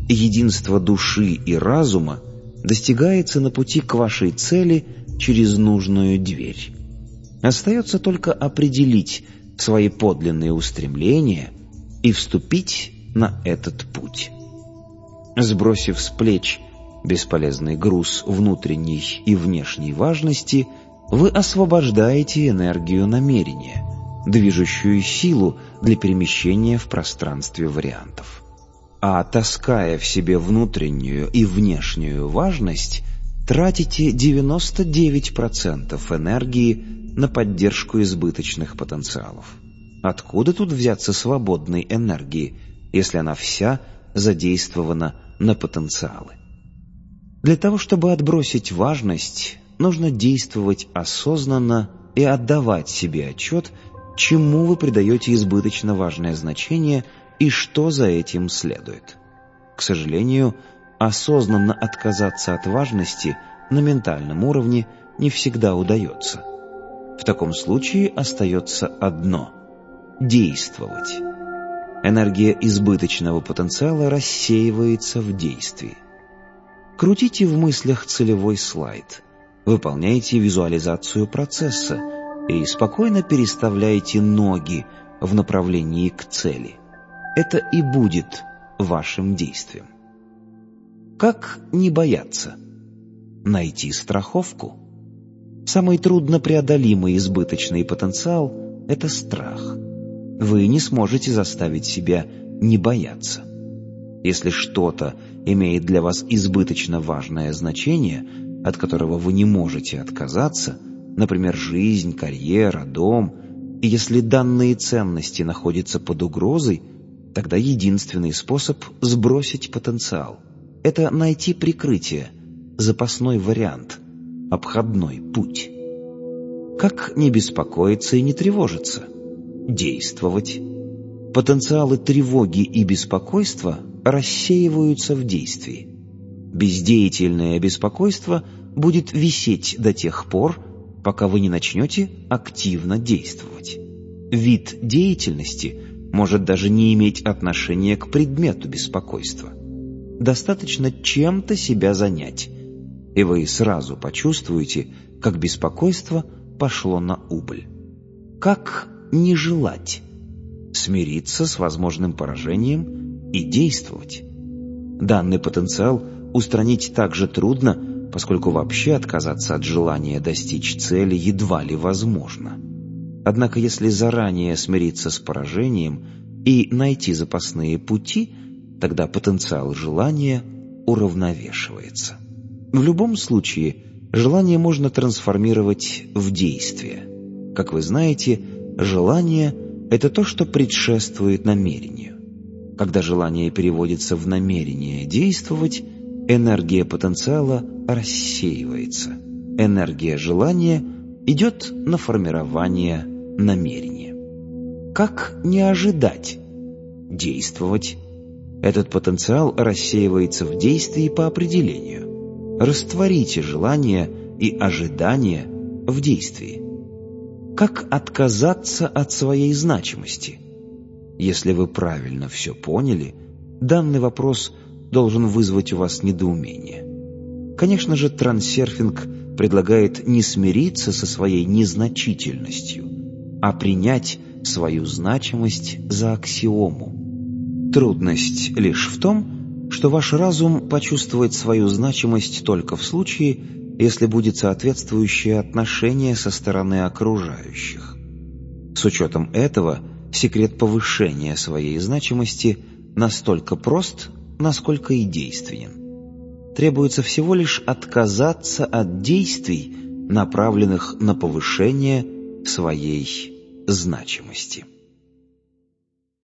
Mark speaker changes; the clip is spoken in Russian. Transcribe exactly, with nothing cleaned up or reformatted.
Speaker 1: Единство души и разума достигается на пути к вашей цели через нужную дверь. Остается только определить свои подлинные устремления и вступить на этот путь. Сбросив с плеч бесполезный груз внутренней и внешней важности, вы освобождаете энергию намерения, движущую силу для перемещения в пространстве вариантов. А таская в себе внутреннюю и внешнюю важность, тратите девяносто девять процентов энергии на поддержку избыточных потенциалов. Откуда тут взяться свободной энергии, если она вся задействована на потенциалы? Для того, чтобы отбросить важность, нужно действовать осознанно и отдавать себе отчет, чему вы придаете избыточно важное значение и что за этим следует. К сожалению, осознанно отказаться от важности на ментальном уровне не всегда удается. В таком случае остается одно – действовать. Энергия избыточного потенциала рассеивается в действии. Крутите в мыслях целевой слайд, выполняйте визуализацию процесса и спокойно переставляйте ноги в направлении к цели. Это и будет вашим действием. Как не бояться? Найти страховку. Самый труднопреодолимый избыточный потенциал – это страх. Вы не сможете заставить себя не бояться. Если что-то имеет для вас избыточно важное значение, от которого вы не можете отказаться, например, жизнь, карьера, дом, и если данные ценности находятся под угрозой, тогда единственный способ сбросить потенциал – это найти прикрытие, запасной вариант, обходной путь. Как не беспокоиться и не тревожиться? Действовать. Потенциалы тревоги и беспокойства рассеиваются в действии. Бездеятельное беспокойство будет висеть до тех пор, пока вы не начнете активно действовать. Вид деятельности может даже не иметь отношения к предмету беспокойства. Достаточно чем-то себя занять, и вы сразу почувствуете, как беспокойство пошло на убыль. Как не желать? Смириться с возможным поражением и действовать. Данный потенциал устранить так же трудно, поскольку вообще отказаться от желания достичь цели едва ли возможно. Однако если заранее смириться с поражением и найти запасные пути, тогда потенциал желания уравновешивается. В любом случае, желание можно трансформировать в действие. Как вы знаете, желание – это то, что предшествует намерению. Когда желание переводится в намерение действовать, энергия потенциала рассеивается. Энергия желания идет на формирование намерения. Как не ожидать? Действовать. Этот потенциал рассеивается в действии по определению. Растворите желание и ожидание в действии. Как отказаться от своей значимости? Если вы правильно все поняли, данный вопрос должен вызвать у вас недоумение. Конечно же, трансерфинг предлагает не смириться со своей незначительностью, а принять свою значимость за аксиому. Трудность лишь в том, что ваш разум почувствует свою значимость только в случае, если будет соответствующее отношение со стороны окружающих. С учетом этого, секрет повышения своей значимости настолько прост, насколько и действенен. Требуется всего лишь отказаться от действий, направленных на повышение своей значимости.